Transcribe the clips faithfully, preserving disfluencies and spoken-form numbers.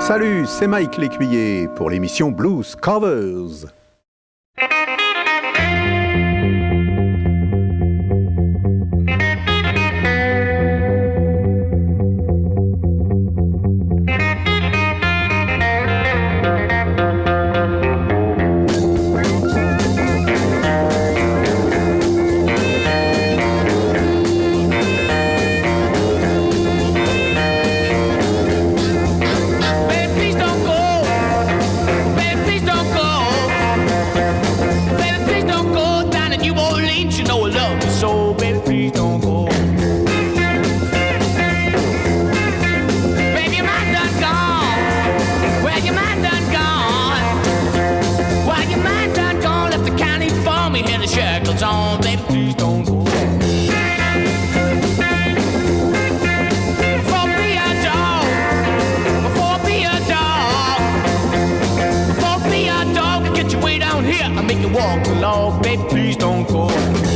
Salut, c'est Mike L'Écuyer pour l'émission Blues Covers. Walk along, baby, please don't go.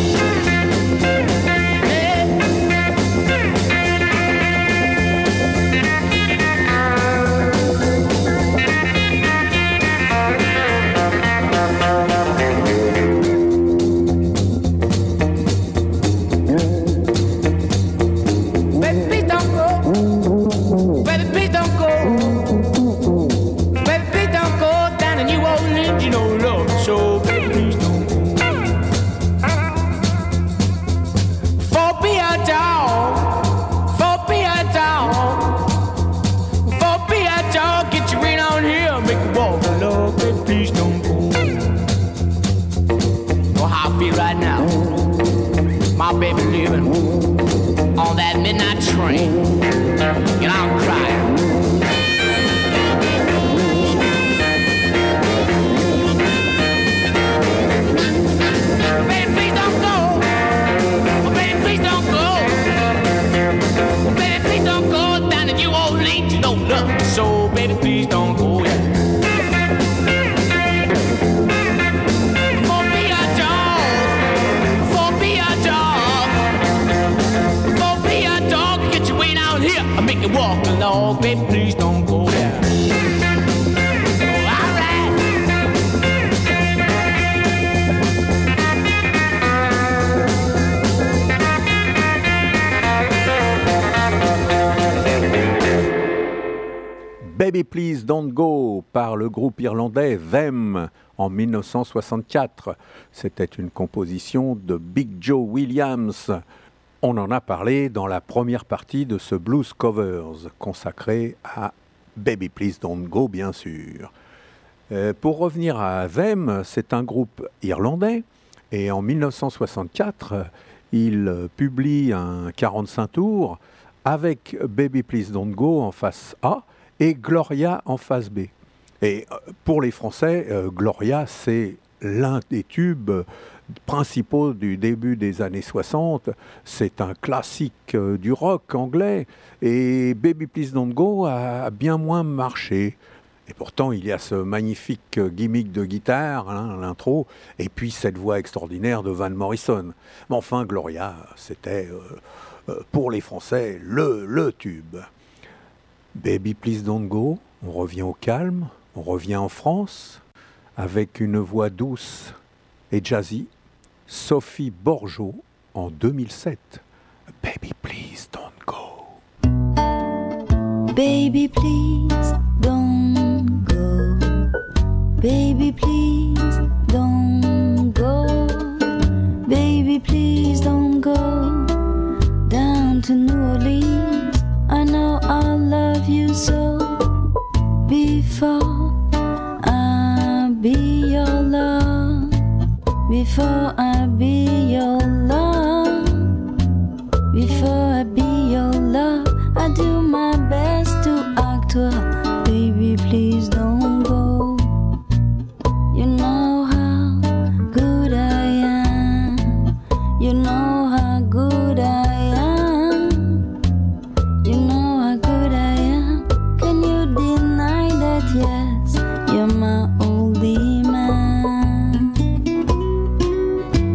Baby living on that midnight train, and I'm crying. Baby, please don't go. Baby, please don't go. Baby, please don't go down to New Orleans. You know love, so baby, please don't go. Yeah. Make you walk along, baby, please don't go there. Oh, all right. Baby Please Don't Go par le groupe irlandais Them en dix-neuf cent soixante-quatre. C'était une composition de Big Joe Williams. On en a parlé dans la première partie de ce Blues Covers, consacré à Baby Please Don't Go, bien sûr. Euh, pour revenir à Them, c'est un groupe irlandais, et en dix-neuf cent soixante-quatre, il publie un quarante-cinq tours avec Baby Please Don't Go en face A et Gloria en face B. Et pour les Français, euh, Gloria, c'est l'un des tubes principaux du début des années soixante. C'est un classique euh, du rock anglais, et Baby Please Don't Go a bien moins marché. Et pourtant, il y a ce magnifique gimmick de guitare, hein, l'intro, et puis cette voix extraordinaire de Van Morrison. Mais enfin, Gloria, c'était euh, euh, pour les Français le, le tube. Baby Please Don't Go, on revient au calme, on revient en France, avec une voix douce et jazzy, Sophie Borgeaud en deux mille sept. Baby Please Don't Go. Baby please don't go. Baby please don't go. Baby please don't go down to New Orleans. I know I love you so. Before I be your love, before I be your love, before I be your love, I do my best to act well. Baby, please don't go. You know how good I am. You know how good I am. You know how good I am. Can you deny that? Yes, you're my oldie man.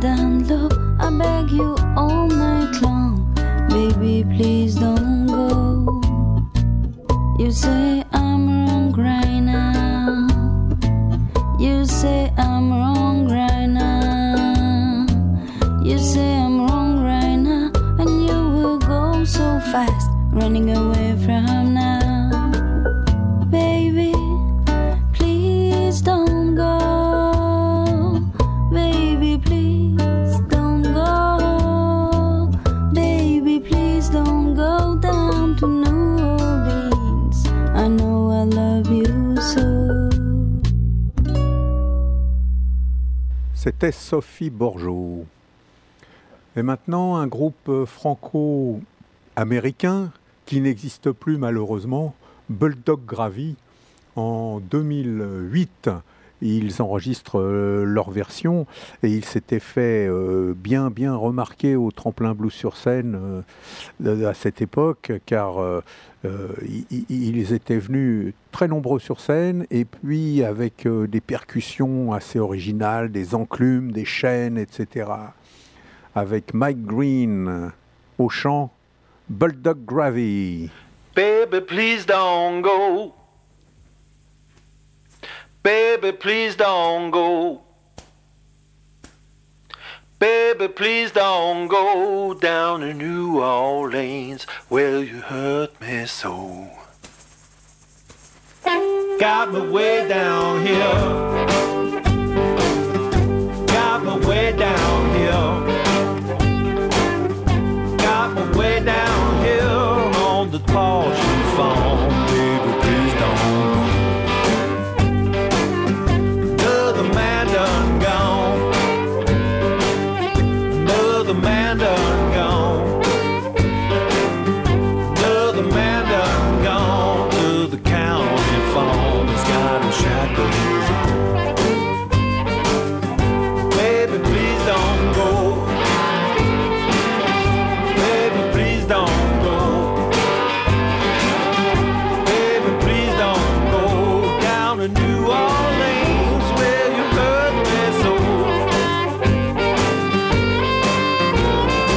down low. I beg you all night long, baby, please don't go. You say I'm wrong right now. You say I'm wrong right now. You say I'm wrong right now, and you will go so fast, running away from now. Baby, please don't go. Baby, please don't go. Baby, please don't go down to New Orleans. I know I love you so. C'était Sophie Borgeaud. Et maintenant, un groupe franco-américain qui n'existe plus malheureusement, Bulldog Gravy. En deux mille huit, ils enregistrent euh, leur version et ils s'étaient fait euh, bien bien remarquer au Tremplin Blues sur scène euh, à cette époque, car euh, euh, ils, ils étaient venus très nombreux sur scène et puis avec euh, des percussions assez originales, des enclumes, des chaînes, et cetera. Avec Mike Green au chant, Bulldog Gravy. Baby, please don't go. Baby, please don't go. Baby, please don't go down to New Orleans where you hurt me so. Got me way down here. Got me way down here. Got me way down here on the tall chiffon. Baby, please don't go. Another man done gone. Another man done gone. Another man done gone to the county farm. He's got his shackles on. Baby, please don't go. Baby, please don't go. Baby, please don't go down to New Orleans where you hurt me so.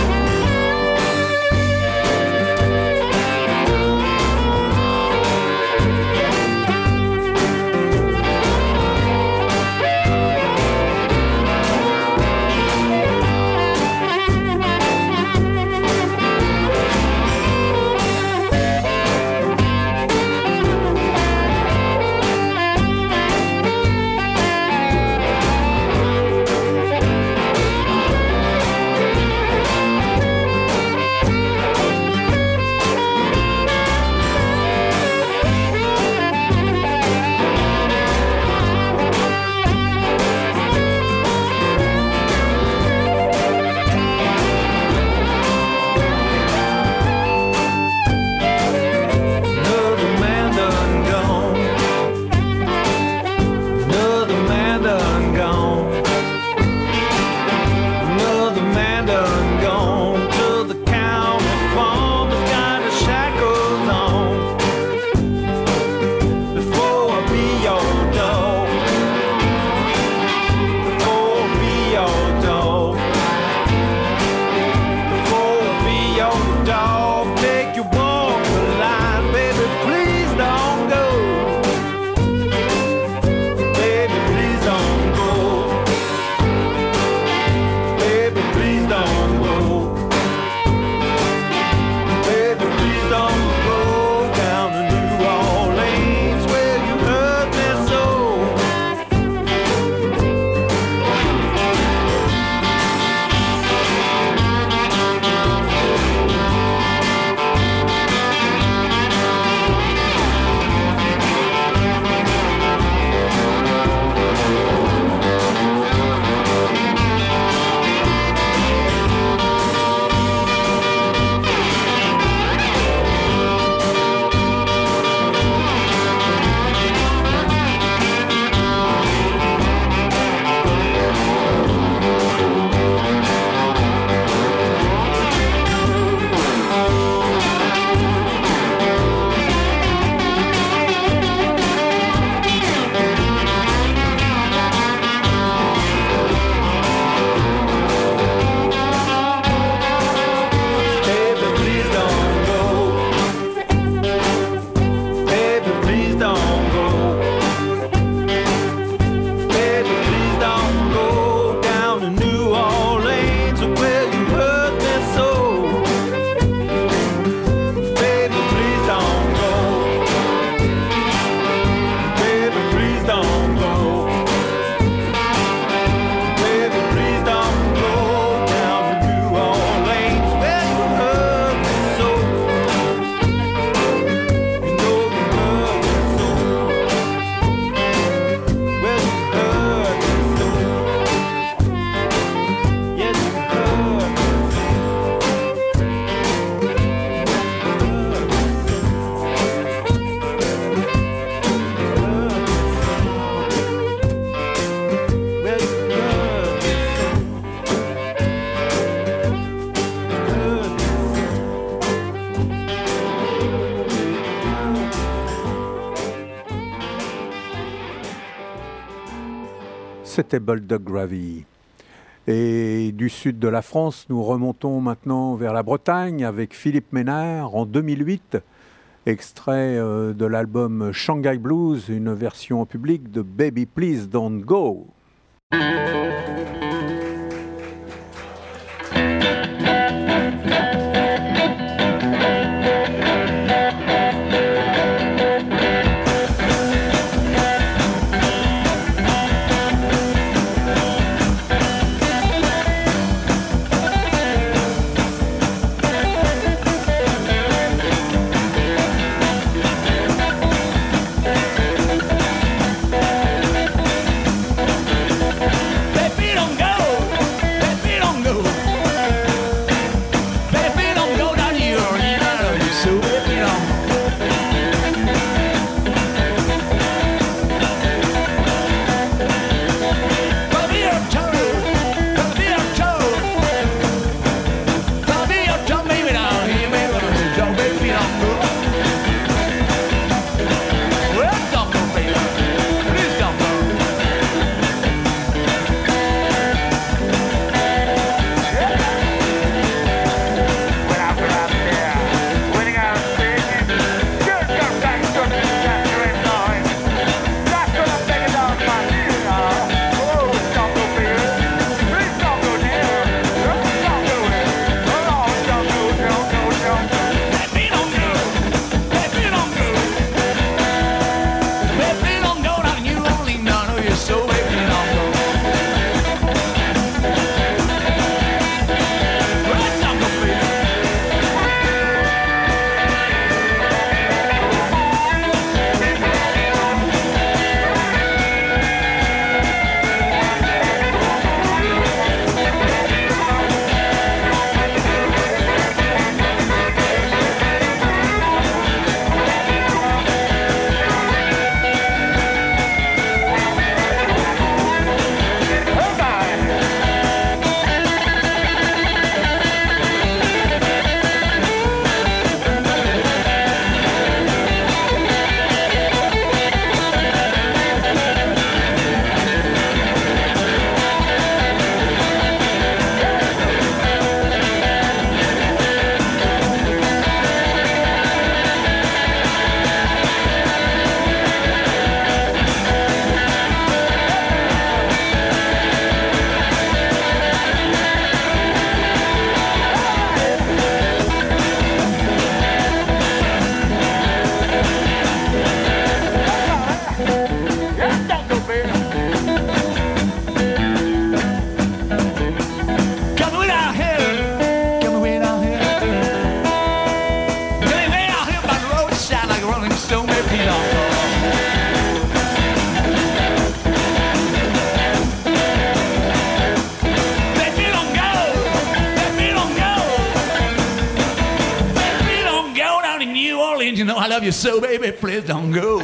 C'était Bulldog Gravy. Et du sud de la France, nous remontons maintenant vers la Bretagne avec Philippe Ménard en deux mille huit, extrait euh, de l'album Shanghai Blues, une version en public de Baby Please Don't Go. You know I love you so, baby, please don't go.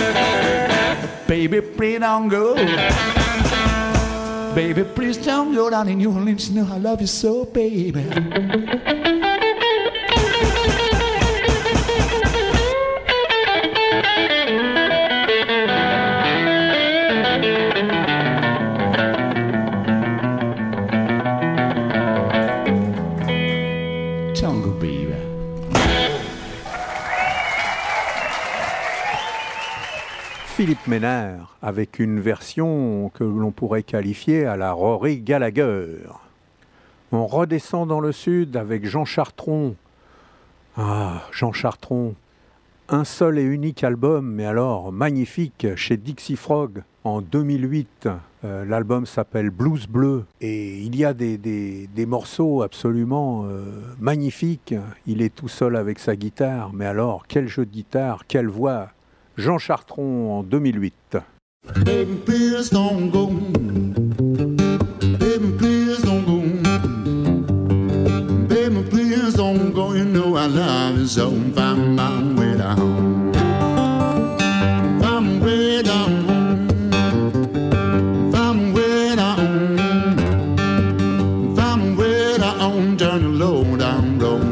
Baby, please don't go. Baby, please don't go down in New Orleans. You know I love you so, baby. Jungle, baby. Philippe Ménard, avec une version que l'on pourrait qualifier à la Rory Gallagher. On redescend dans le sud avec Jean Chartron. Ah, Jean Chartron, un seul et unique album, mais alors magnifique, chez Dixie Frog en deux mille huit. Euh, l'album s'appelle Blues Bleu et il y a des, des, des morceaux absolument euh, magnifiques. Il est tout seul avec sa guitare, mais alors quel jeu de guitare, quelle voix! Jean Chartron en deux mille huit. Baby, please don't go. Baby, please don't go. Baby, please don't go. You know I love you so. Find my way down. Find my way down. Find my way down. Find my way down. Turn the low down road.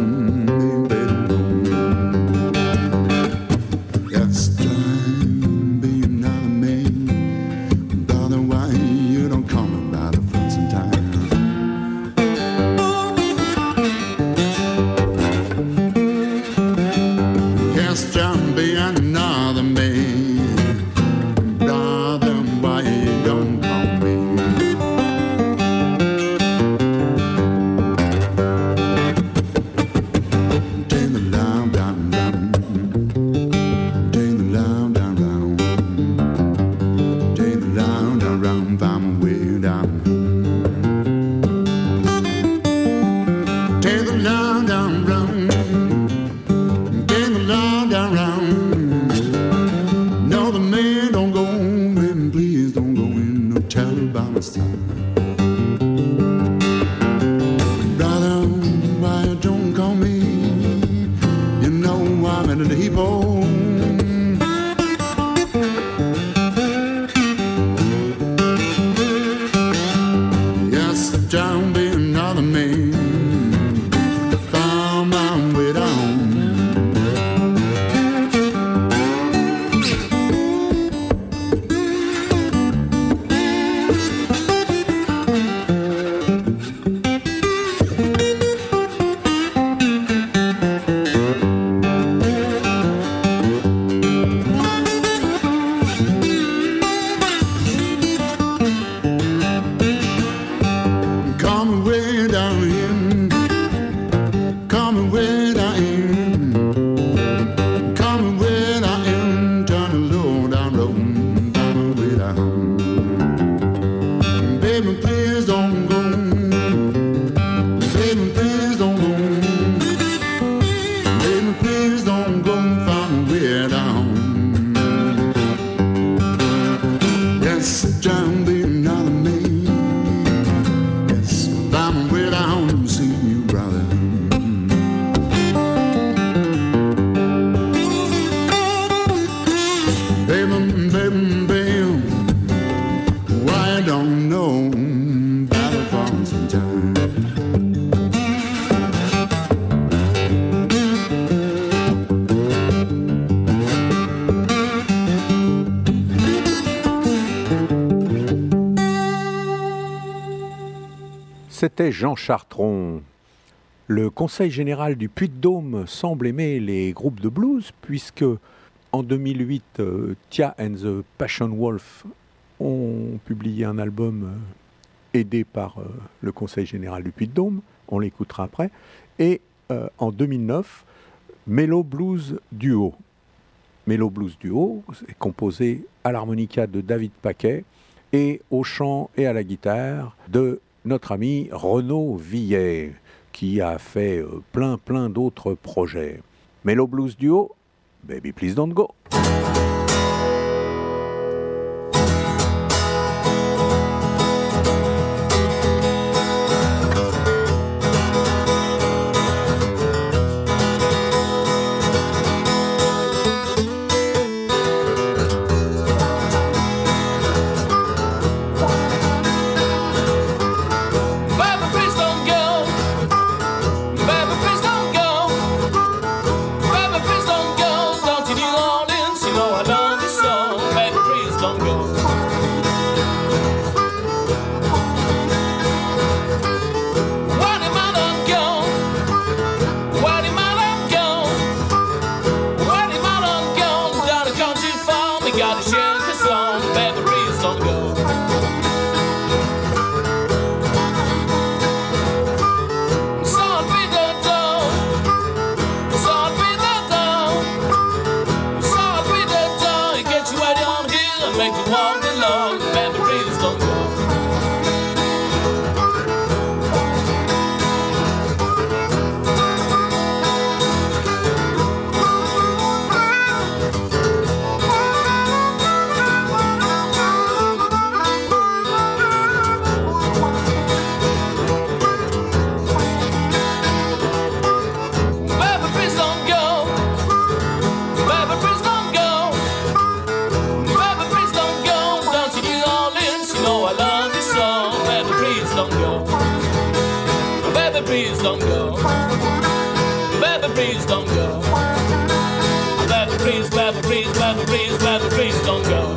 Yes. way down in, coming way down in, coming way down in, turn a low down road, coming way down. Baby, please don't go. Baby, please don't go. Baby, please don't go, find a way down. Yes, John, be another man. Yes, find a way down to see you, brother. Baby, baby, baby, why don't know about the falls in time? C'était Jean Chartron. Le Conseil général du Puy-de-Dôme semble aimer les groupes de blues puisque en deux mille huit, euh, Tia and the Passion Wolf ont publié un album euh, aidé par euh, le Conseil général du Puy-de-Dôme, on l'écoutera après, et euh, en deux mille neuf, Mellow Blues Duo. Mellow Blues Duo est composé à l'harmonica de David Paquet et au chant et à la guitare de notre ami Renaud Villet, qui a fait euh, plein plein d'autres projets. Mellow Blues Duo, Baby Please Don't Go. Baby, please don't go. Baby, please don't go. Baby, please don't go. Don't you New Orleans? You know I love you so. Baby, please don't go. Where did my love go? Where did my love go? Where did my love go? Down the country farm, we gotta share the song. Baby, please don't go. Salt with the dough, salt with the dough, salt with the dough. It gets you right on here and make you walk along. Baby, please don't go. Baby, please don't go. Baby, please don't go. Baby, please don't go. Don't you New Orleans? You know I love you so. Baby, please don't go. Baby, please don't go. Baby, please don't go. Baby, please, baby, please, baby, please, baby, please don't go.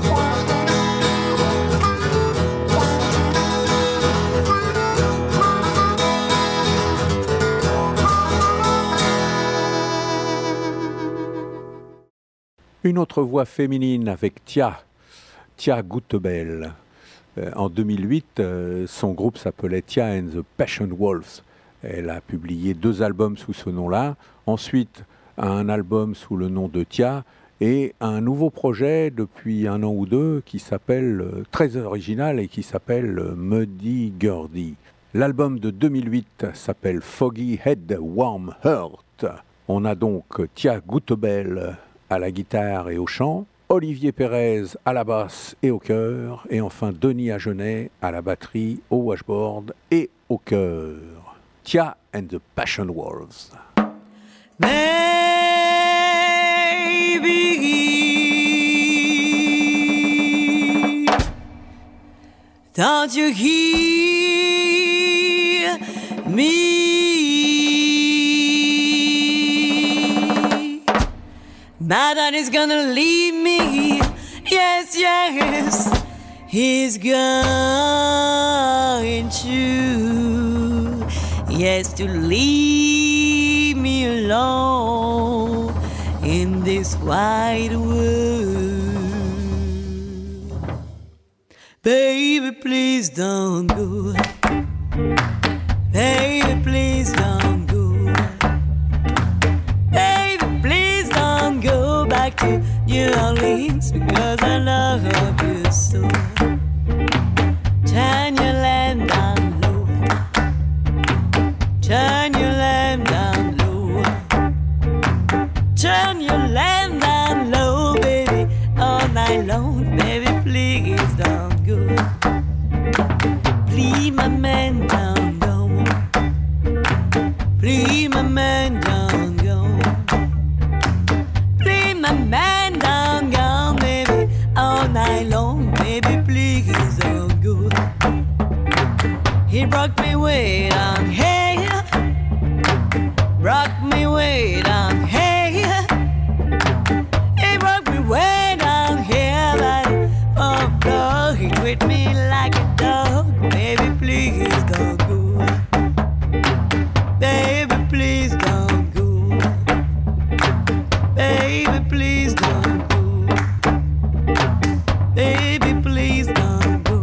Une autre voix féminine avec Tia, Tia Gutebel. Euh, en deux mille huit, euh, son groupe s'appelait Tia and the Passion Wolves. Elle a publié deux albums sous ce nom-là. Ensuite, un album sous le nom de Tia et un nouveau projet depuis un an ou deux qui s'appelle, euh, très original et qui s'appelle euh, Muddy Gurdy. L'album de deux mille huit s'appelle Foggy Head Warm Heart. On a donc Tia Gutebel à la guitare et au chant, Olivier Pérez à la basse et au chœur, et enfin Denis Agenet à la batterie, au washboard et au chœur. Tia and the Passion Wolves. Baby, don't you hear me? My daddy's gonna leave me. Yes, yes, he's going to. Yes, to leave me alone in this wide world. Baby, please don't go. Baby, please don't go. Baby, please don't go back to New Orleans because I love you so. Turn your lamp down low. Turn your lamp down low. Turn your lamp down low, baby, all night long. Baby, please don't go. Please, my man, don't go. Please, my man, don't go. Please, my man, don't go, baby, all night long. Baby, please don't go. He broke me way down here. Broke me way down here. He broke me way down here, but oh, no, he treat me like a dog. Baby, please don't go. Baby, please don't go. Baby, please don't go. Baby, please don't go.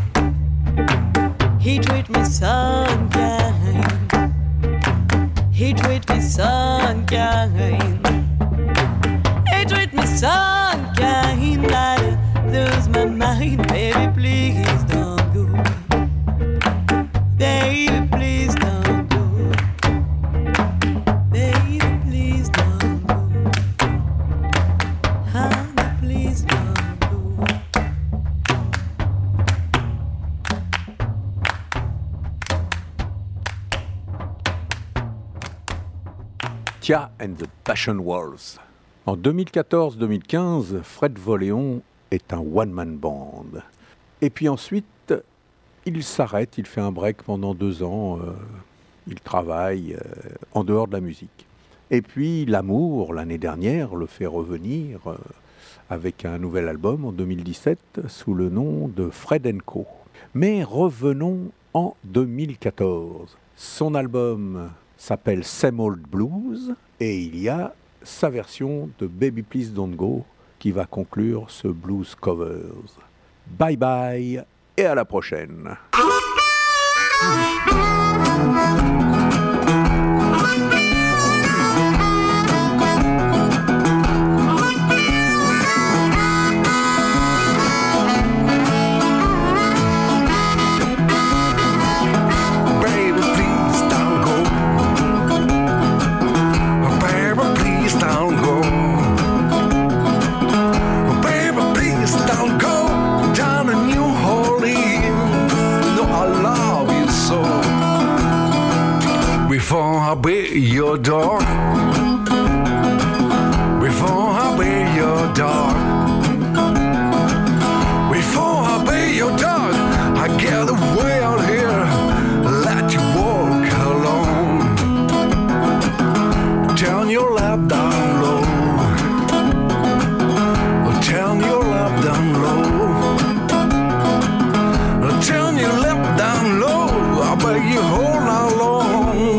He treat me so unkind. He treat me so unkind. He treat me so unkind that I lose my mind. Baby, please don't go. Baby, please don't go. Baby, please don't go. Honey, please don't go. Tia and the Passion Walls. En deux mille quatorze deux mille quinze, Fred Voléon est un one-man band. Et puis ensuite, il s'arrête, il fait un break pendant deux ans, euh, il travaille euh, en dehors de la musique. Et puis l'amour, l'année dernière, le fait revenir euh, avec un nouvel album en deux mille dix-sept sous le nom de Fred and Co. Mais revenons en deux mille quatorze. Son album s'appelle Same Old Blues et il y a sa version de Baby Please Don't Go qui va conclure ce Blues Covers. Bye bye et à la prochaine. Before I be your dog, before I be your dog, before I be your dog, I get away out here, let you walk alone. Turn your lap down low, turn your lap down low, turn your lap down low, I beg you hold on long.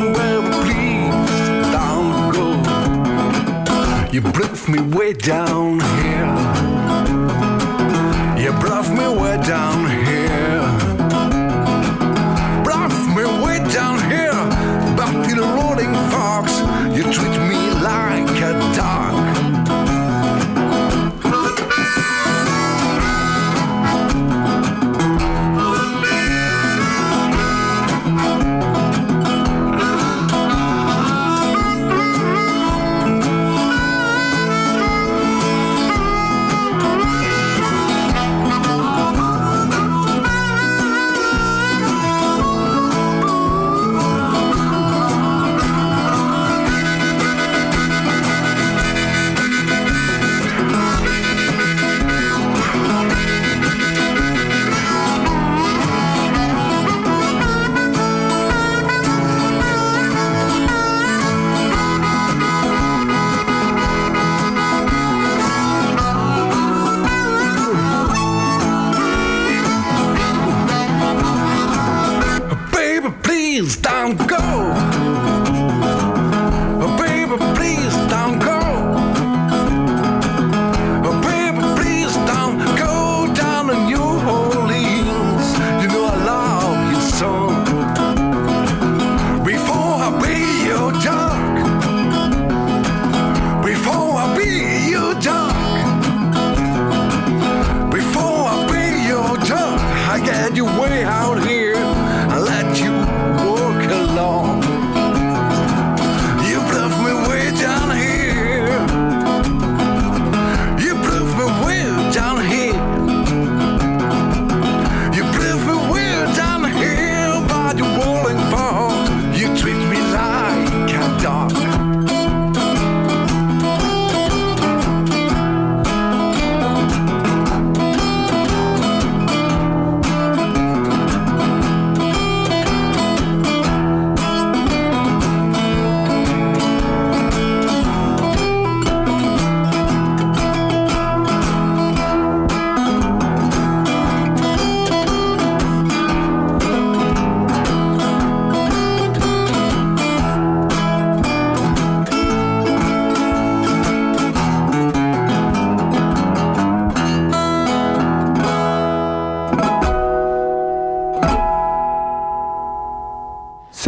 You bluff me way down here. You bluff me way down here. Bluff me way down here. Back to the rolling fox. You treat me like a dog.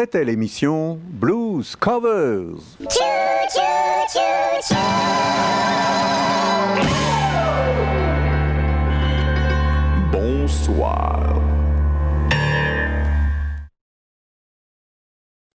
C'était l'émission Blues Covers. Bonsoir.